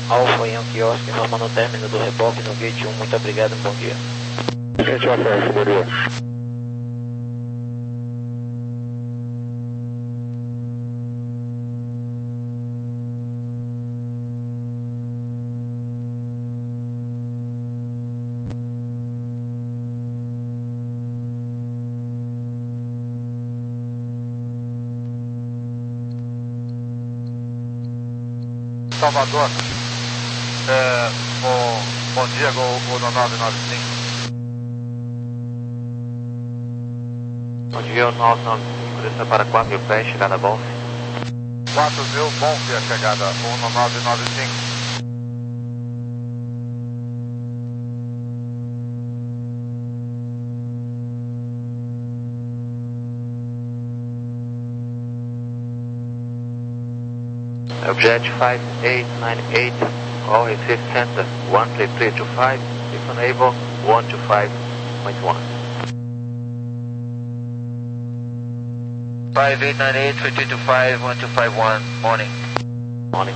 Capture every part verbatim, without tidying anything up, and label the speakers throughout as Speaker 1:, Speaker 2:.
Speaker 1: Alfa Yankee Oscar, norma no término do reboque no gate um, muito obrigado, bom dia.
Speaker 2: Gate um, bom dia.
Speaker 3: Salvador, é, bom, bom dia, o, o nove nove cinco.
Speaker 1: Bom dia, o nove nove cinco, desça para quatro mil pés, chegada Golf.
Speaker 3: quatro mil, bom dia, chegada, o nove nove cinco.
Speaker 1: Object five eight nine eight, call Recife Center, one three three two five, if unable, one two five point one. five eight nine eight, three three two five, one two five one, morning. Morning.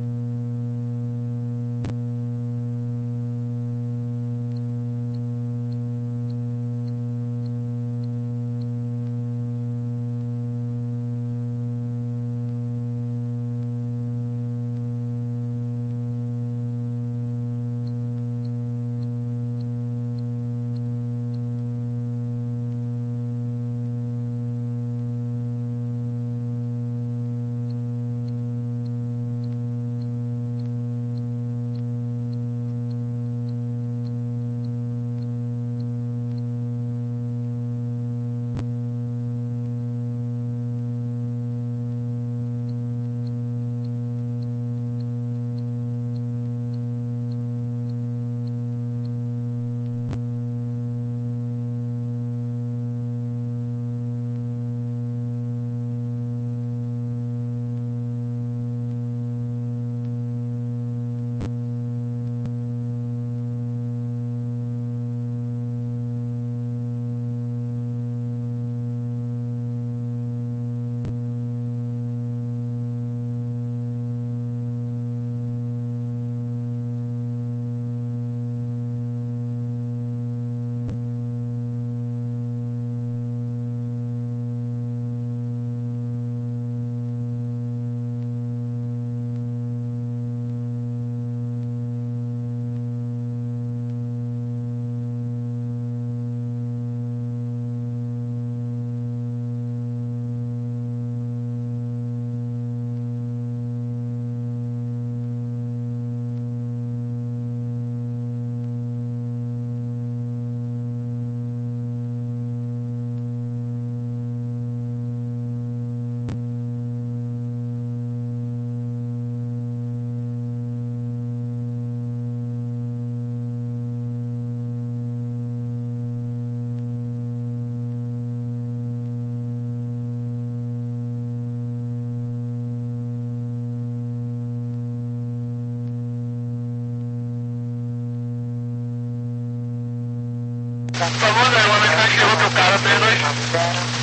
Speaker 3: Por favor, né, uma mensagem que outro cara três dois.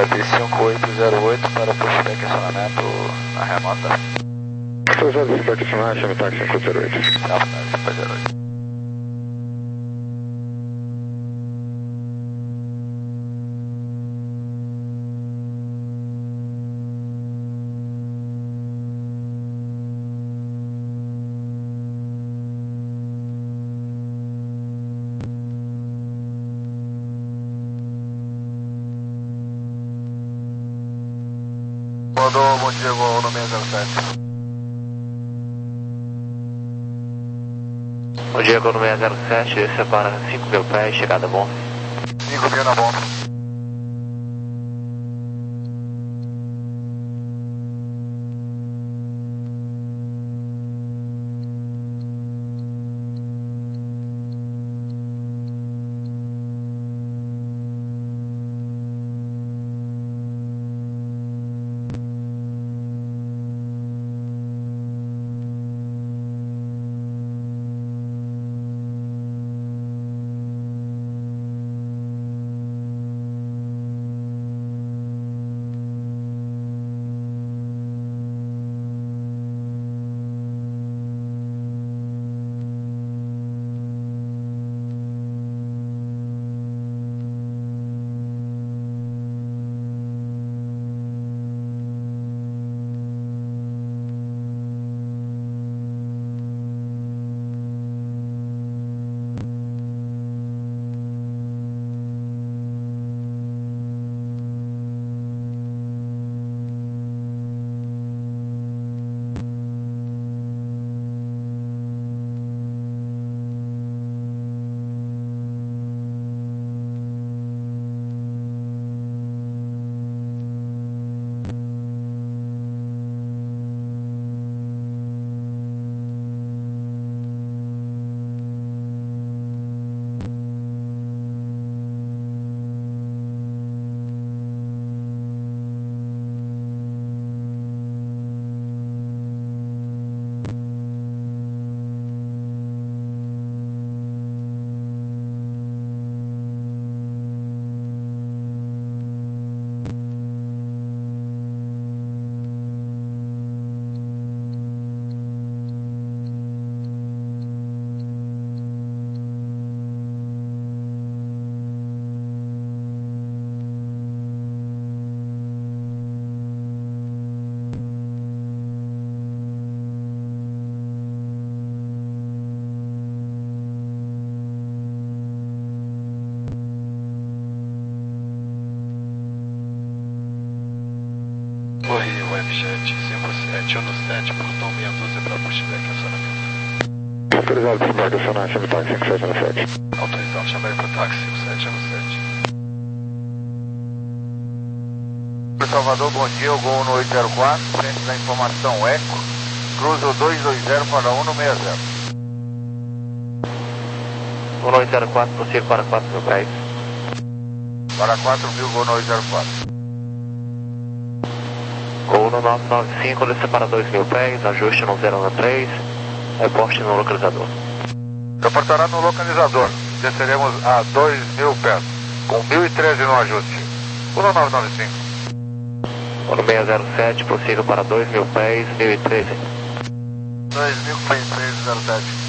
Speaker 3: e cinco oito zero oito para pushback acionamento na remota.
Speaker 2: Cruzeiro pushback acionamento, chame táxi cinco zero oito.
Speaker 3: Não, cinco zero oito. Mandou bom dia no seis zero sete.
Speaker 1: Bom dia, no seis zero sete, separa cinco mil pés, chegada bom.
Speaker 3: cinco mil na bom.
Speaker 4: Correio F sete cinco sete um sete, portão meia dúzia para pushback acionamento.
Speaker 2: Autorizado pushback acionamento, chame táxi cinco sete um sete.
Speaker 4: Autorizado, chamei para táxi cinco sete um sete.
Speaker 3: Salvador, bom dia, o Gol no oito zero quatro, frente da informação Eco, cruza o dois dois zero para um no seis zero.
Speaker 1: Gol no oito zero quatro, prossiga para quatro mil pés.
Speaker 3: Para quatro mil, Gol no oito zero quatro.
Speaker 1: Gol no nove nove cinco, desça para dois mil pés, ajuste no zero um três, reporte no localizador.
Speaker 3: Reportará no localizador, desceremos a dois mil pés, com mil e treze no ajuste. Gol no nove nove cinco.
Speaker 1: Gol no seis zero sete, prossiga para dois mil pés, mil e treze.
Speaker 3: dois mil pés, seis zero sete.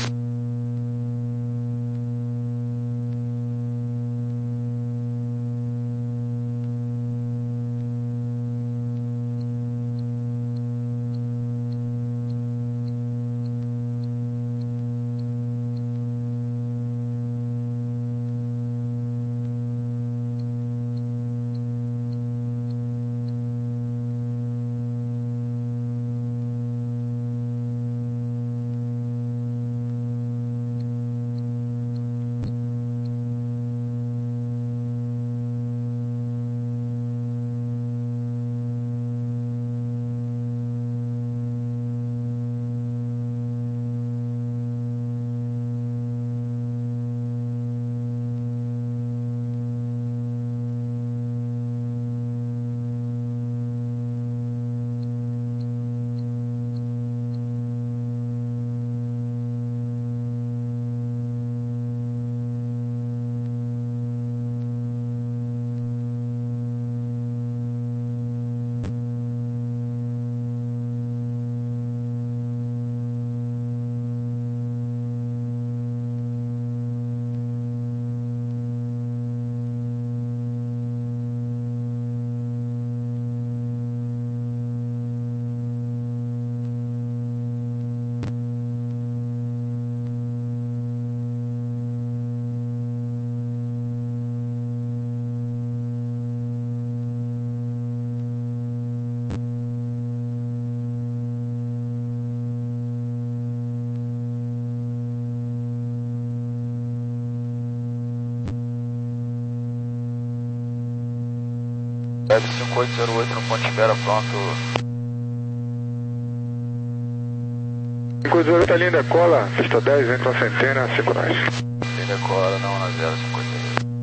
Speaker 4: Web cinco oito zero oito no ponto de espera, pronto.
Speaker 2: cinco oito zero oito, a linha decola, pista dez, vem com a centena, cinco nós.
Speaker 4: Linha decola, não na zero cinco oito zero oito.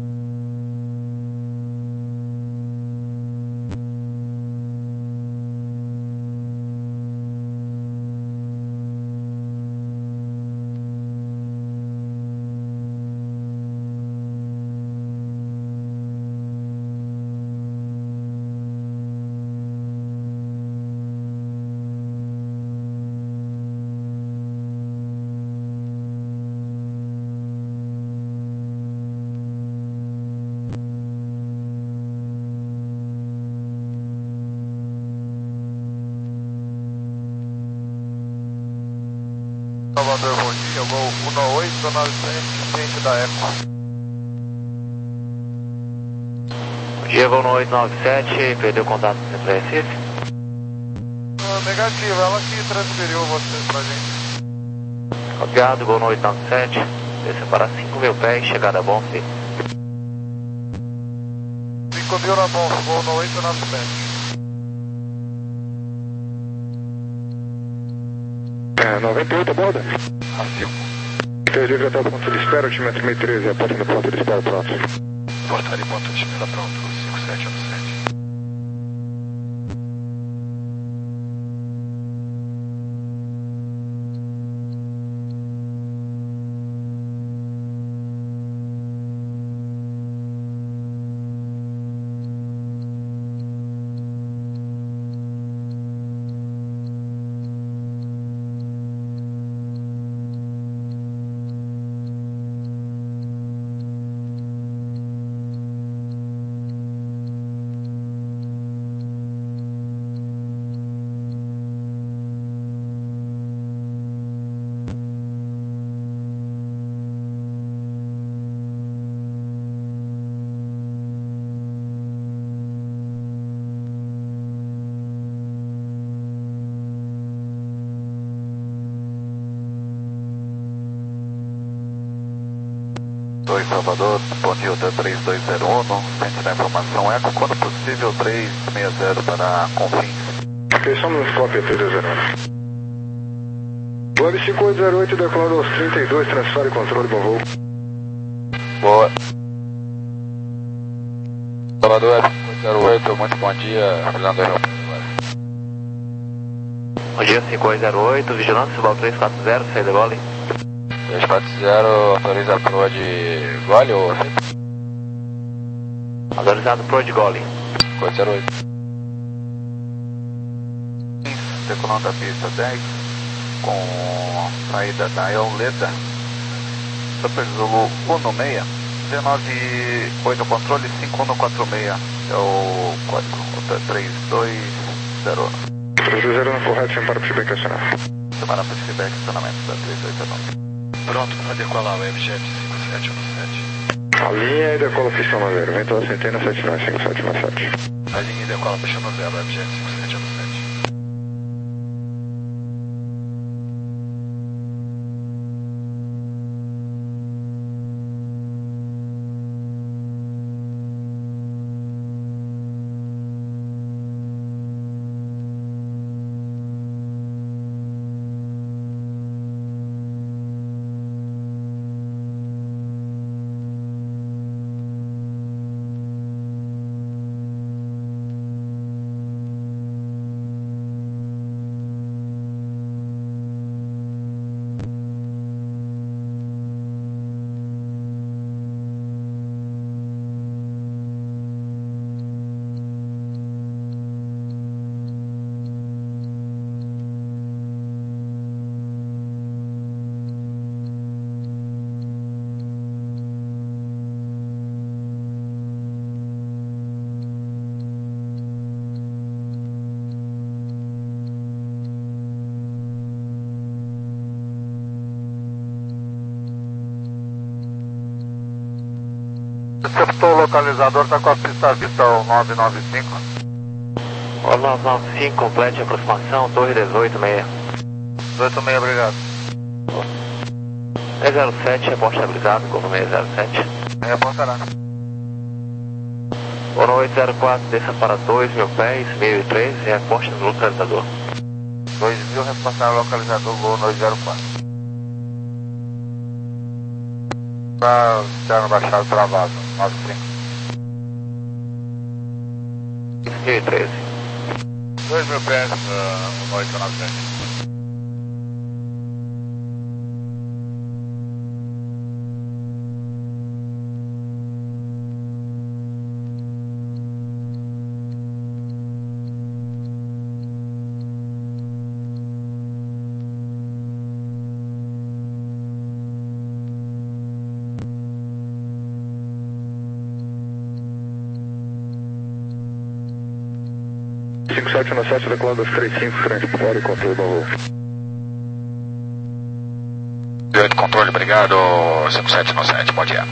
Speaker 3: Salvador, bom dia, voo um oito nove sete, ciente da Eco.
Speaker 1: Bom dia, voo oito nove sete, perdeu contato com o Centro Recife?
Speaker 3: Ah, negativo, ela que transferiu vocês pra gente.
Speaker 1: Copiado, voo oito nove sete, desceu para cinco mil pés, chegada a Bonfim.
Speaker 3: cinco mil na Bonfim, voo oito nove sete.
Speaker 2: É, noventa e oito, aborda.
Speaker 4: Afirmo.
Speaker 2: três livre até o ponto de espera, time três treze, aponta no ponto de espera, pronto.
Speaker 4: Portaria ponto de espera, pronto. cinco sete um sete.
Speaker 3: Oi, Salvador, bom dia, Hotel três dois zero um, centro da informação Eco, quando possível três seis zero para Confins.
Speaker 2: Ok, somos cópia três dois zero um. Web cinco oito zero oito, decolando aos trinta e dois, transfere controle, bom voo.
Speaker 4: Boa. Salvador, Web cinco oito zero oito, muito bom dia, Fernando Aeroporto.
Speaker 1: Bom dia, cinco oito zero oito, vigilante, Subal três quatro zero, saída Gole.
Speaker 4: três quatro zero, autoriza a proa de Gole ou
Speaker 1: Autorizado Pro de Gole.
Speaker 4: cinco oito zero oito.
Speaker 3: Decolando da pista dez, com saída da Eoleda, Super Zulu um no seis, D nove oito controle cinco um quatro seis, é o código, Hotel três dois zero um.
Speaker 2: três dois zero um, correto, sem para o feedback acionar.
Speaker 3: Semana para feedback, acionamento da três dois zero um.
Speaker 4: Pronto para decolar, Webjet cinco sete um sete.
Speaker 2: A linha e decola pista zero, vem toda a centena sete nove cinco sete um sete.
Speaker 4: A linha decola pista zero, Webjet cinco sete um sete.
Speaker 3: Receptor localizador está com a pista vista ao nove nove cinco.
Speaker 1: O nove nove cinco, complete a aproximação, torre dezoito seis.
Speaker 3: dezoito seis, obrigado.
Speaker 1: seis zero sete, reporte habilitado, Golfo seis zero sete.
Speaker 3: Reportará.
Speaker 1: Ono oito zero quatro, desça para dois mil pés, mil e treze, reporte no localizador.
Speaker 3: dois mil, reportar o localizador, voo oito zero quatro. Tá externo baixado travado, nove cinco.
Speaker 1: mil e treze.
Speaker 3: dois mil pés, uh, oito nove sete.
Speaker 2: cinco sete um sete, declarado dois três cinco, transpore, controle do voo.
Speaker 5: oito, controle, obrigado, cinco sete um sete, bom dia.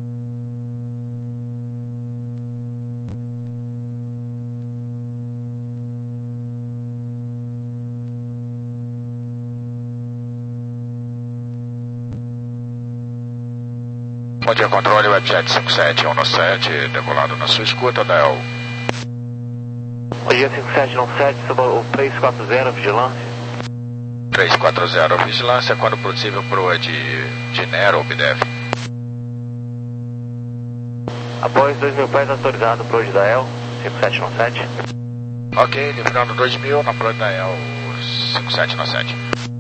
Speaker 5: Bom dia, controle, Webjet cinco sete um sete, decolado na sua escuta, Del.
Speaker 1: Bom dia, cinco sete um sete, sobre o três quatro zero, vigilância.
Speaker 5: três quatro zero, vigilância, quando possível, proa de, de Nero ou B D F.
Speaker 1: Após dois mil pés, autorizado, proa de Dael, cinco sete um sete.
Speaker 5: Ok, livrando dois mil, na proa de Dael, cinco sete um sete.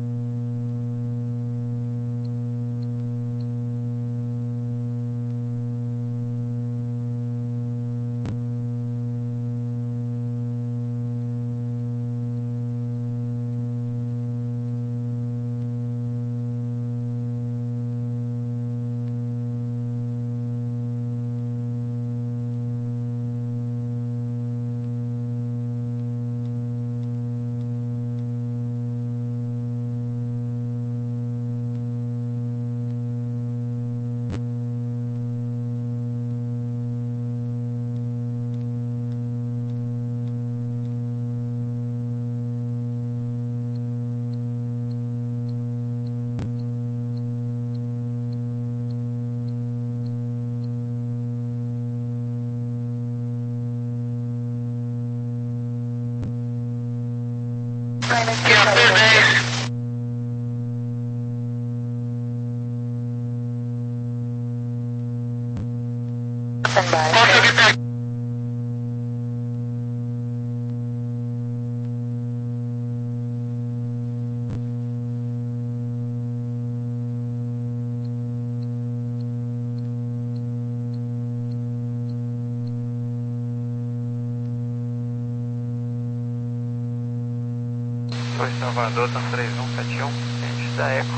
Speaker 3: Oi, Salvador, tá três um sete um, gente da Eco.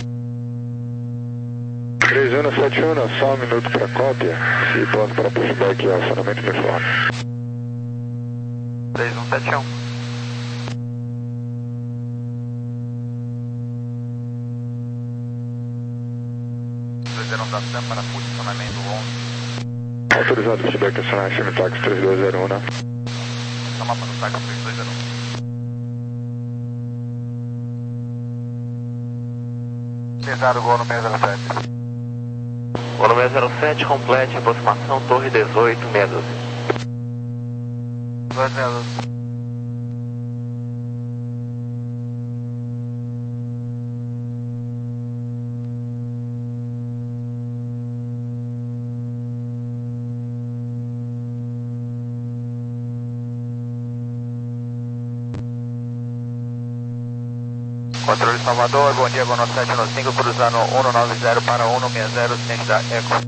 Speaker 2: três um sete um, só um minuto para cópia e pronto para pushback e acionamento uniforme.
Speaker 3: três um sete um. Presidente da SAM para posicionamento onze.
Speaker 2: Autorizado pushback acionar F M Taxi três dois zero um, né?
Speaker 3: Tá mapa do táxi três dois zero um. Pesado, gol no seis zero sete.
Speaker 1: Gol no seis zero sete, complete, aproximação, torre dezoito, meia dúzia.
Speaker 3: dois meia dúzia. Controle Salvador, bom dia, Gono sete um cinco, cruzando cento e noventa para cento e sessenta, ciente da Eco.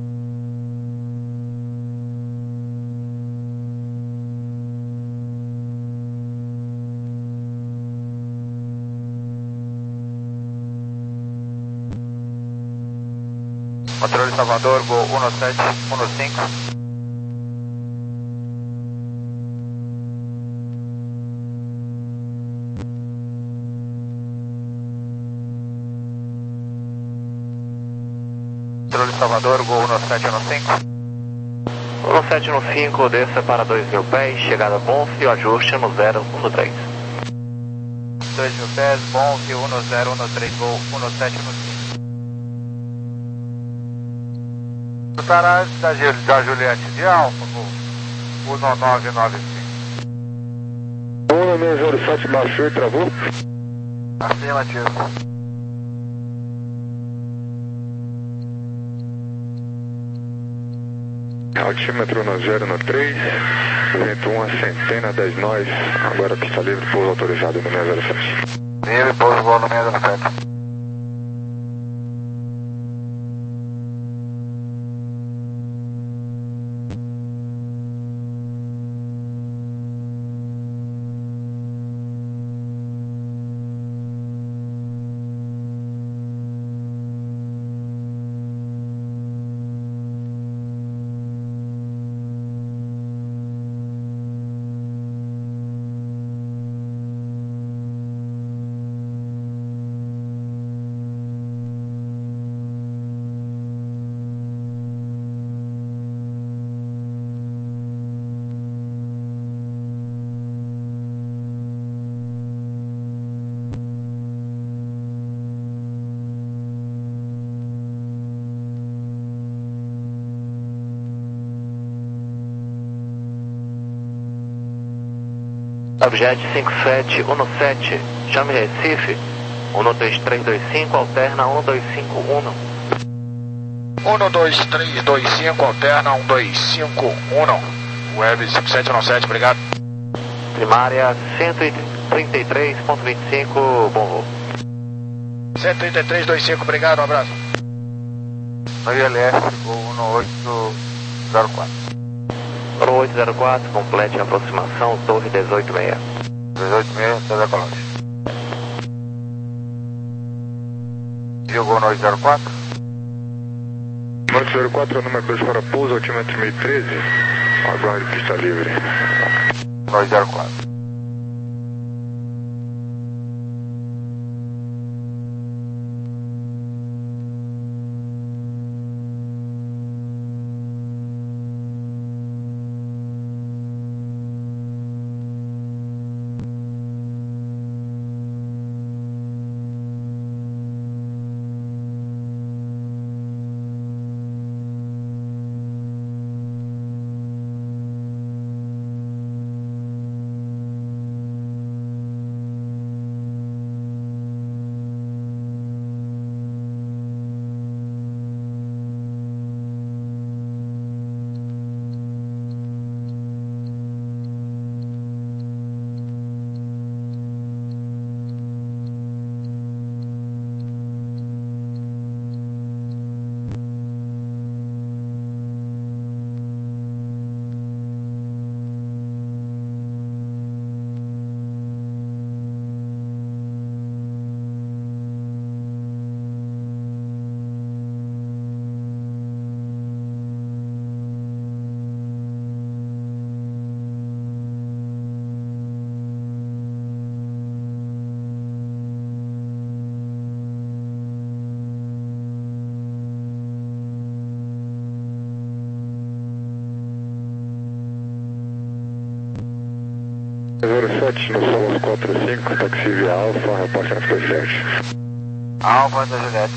Speaker 3: Controle Salvador, voo um sete um cinco. Controle Salvador, gol um sete um cinco.
Speaker 1: um sete um cinco, desça para dois mil pés, chegada bom, fio ajuste no zero um três.
Speaker 3: dois mil pés, bom, fio um zero um três, gol um sete um cinco. Estará da, da Juliette de Alfa, gol. um nove nove cinco.
Speaker 2: um no meio zero sete baixou e travou.
Speaker 3: Afirmativo.
Speaker 2: Altímetro no zero no três, vento um a centena, dez nós, agora pista livre, pouso autorizado no seis zero sete.
Speaker 3: Livre, pouso bom no seis zero sete.
Speaker 1: Objet cinco sete um sete, chame Recife, um dois três dois cinco, alterna um dois cinco um.
Speaker 5: um dois três dois cinco, alterna um dois cinco um. Web cinco sete um sete, obrigado.
Speaker 1: Primária cento e trinta e três ponto vinte e cinco, bom voo.
Speaker 5: cento e trinta e três vinte e cinco, obrigado, um abraço.
Speaker 3: No I L S, voo um oito zero quatro.
Speaker 1: um oito zero quatro, complete a aproximação, torre dezoito seis.
Speaker 3: dezoito seis, César Colônia. Jogou no oito zero quatro?
Speaker 2: oito zero quatro, número dois para pouso, altímetro mil e treze, aguarde pista livre.
Speaker 3: No oito zero quatro.
Speaker 2: zero sete, no Solos quatro cinco, táxi via Alfa, reporte na Juliette.
Speaker 3: Alfa da Juliette.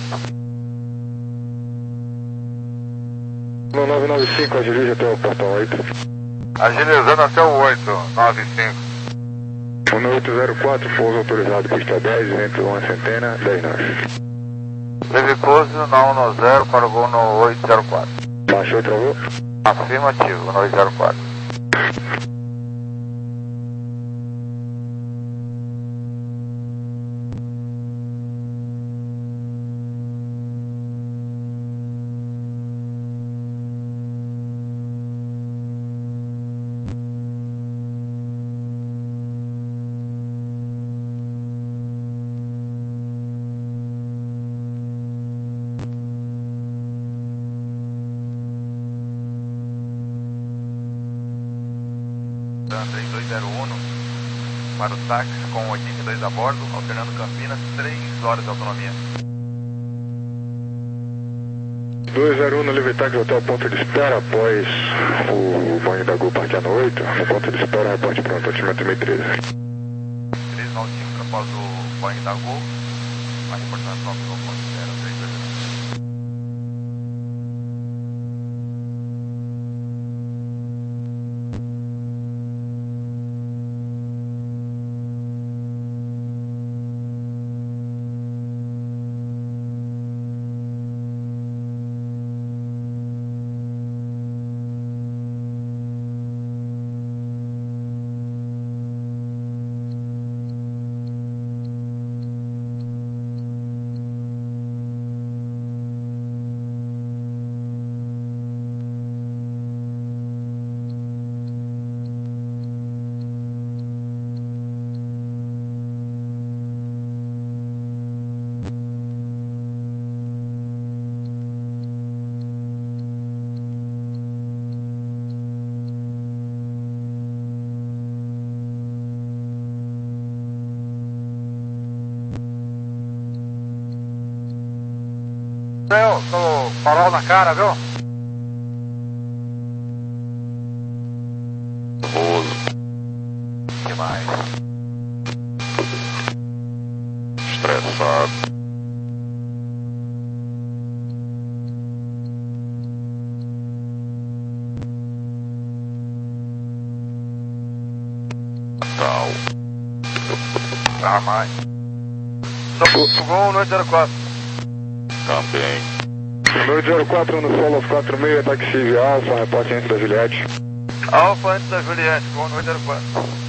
Speaker 2: No nove nove cinco, agilize até o portão oito.
Speaker 3: Agilizando até o oito nove cinco.
Speaker 2: no oito zero quatro, pouso autorizado, pista dez, vento um a centena, dez nós.
Speaker 3: Livre pouso na um no zero para o voo no oito zero quatro.
Speaker 2: Baixou e travou?
Speaker 3: Afirmativo, no oito zero quatro.
Speaker 6: três dois zero um para o táxi com oitenta e dois a bordo, alternando Campinas, três horas de autonomia.
Speaker 2: dois zero um no livre táxi até o ponto de espera após o banho da Gol partir no oito. No ponto de espera, reporte pronto, altímetro mil e treze.
Speaker 6: três no altímetro após o banho da Gol, a reportação do ponto de espera três dois zero um.
Speaker 3: Eu, tô farol na cara, viu?
Speaker 5: Nervoso.
Speaker 3: Que mais?
Speaker 5: Estressado. Natal.
Speaker 3: Ah, mais. Sugou noite zero quatro.
Speaker 5: Também.
Speaker 2: Noite zero quatro no solo aos quatro e meia, táxi Alfa, reporte antes da Juliette.
Speaker 3: Alfa antes da Juliette, Sugou noite zero quatro.